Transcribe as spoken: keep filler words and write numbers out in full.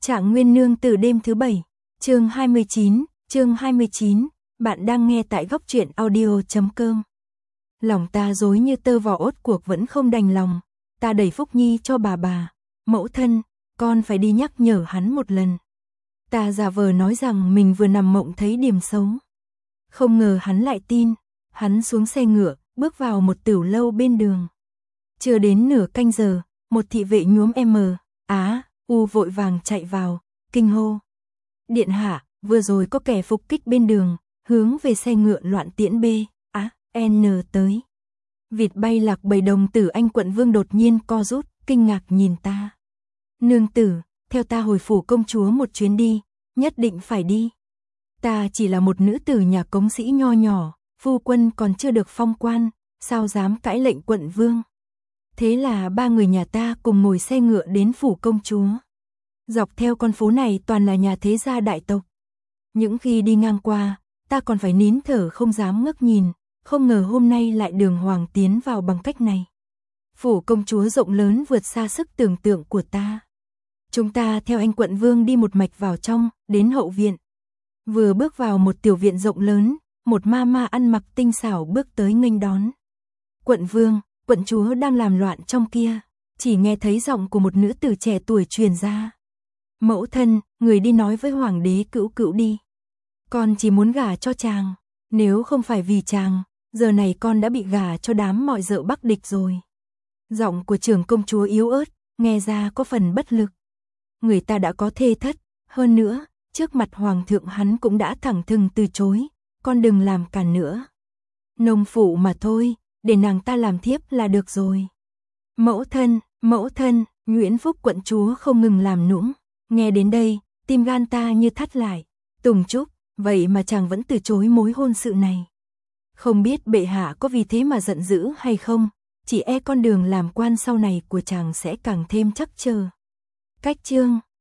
Trạng Nguyên Nương Tử đêm thứ bảy, chương hai mươi chín, chương hai mươi chín, bạn đang nghe tại góc truyện audio chấm com. Lòng ta dối như tơ vò ốt cuộc vẫn không đành lòng, ta đẩy Phúc Nhi cho bà bà, mẫu thân, con phải đi nhắc nhở hắn một lần. Ta giả vờ nói rằng mình vừa nằm mộng thấy điểm xấu. Không ngờ hắn lại tin, hắn xuống xe ngựa, bước vào một tửu lâu bên đường. Chưa đến nửa canh giờ, một thị vệ nhuốm M, Á, U vội vàng chạy vào, kinh hô. Điện hạ, vừa rồi có kẻ phục kích bên đường, hướng về xe ngựa loạn tiễn B, Á, N tới. Vịt bay lạc bầy đồng tử anh quận vương đột nhiên co rút, kinh ngạc nhìn ta. Nương tử, theo ta hồi phủ công chúa một chuyến đi, nhất định phải đi. Ta chỉ là một nữ tử nhà cống sĩ nho nhỏ, phu quân còn chưa được phong quan, sao dám cãi lệnh quận vương. Thế là ba người nhà ta cùng ngồi xe ngựa đến phủ công chúa. Dọc theo con phố này toàn là nhà thế gia đại tộc. Những khi đi ngang qua, ta còn phải nín thở không dám ngước nhìn, không ngờ hôm nay lại đường hoàng tiến vào bằng cách này. Phủ công chúa rộng lớn vượt xa sức tưởng tượng của ta. Chúng ta theo anh quận vương đi một mạch vào trong, đến hậu viện. Vừa bước vào một tiểu viện rộng lớn, một ma ma ăn mặc tinh xảo bước tới nghênh đón. Quận vương, quận chúa đang làm loạn trong kia, chỉ nghe thấy giọng của một nữ tử trẻ tuổi truyền ra. Mẫu thân, người đi nói với hoàng đế cữu cữu đi. Con chỉ muốn gả cho chàng, nếu không phải vì chàng, giờ này con đã bị gả cho đám mọi dợ Bắc địch rồi. Giọng của trưởng công chúa yếu ớt, nghe ra có phần bất lực. Người ta đã có thê thất, hơn nữa, trước mặt hoàng thượng hắn cũng đã thẳng thừng từ chối, con đừng làm cản nữa. Nông phụ mà thôi, để nàng ta làm thiếp là được rồi. Mẫu thân, mẫu thân, Nguyễn Phúc quận chúa không ngừng làm nũng. Nghe đến đây, tim gan ta như thắt lại. Tùng Trúc, vậy mà chàng vẫn từ chối mối hôn sự này. Không biết bệ hạ có vì thế mà giận dữ hay không, chỉ e con đường làm quan sau này của chàng sẽ càng thêm chắc chờ. Cách chương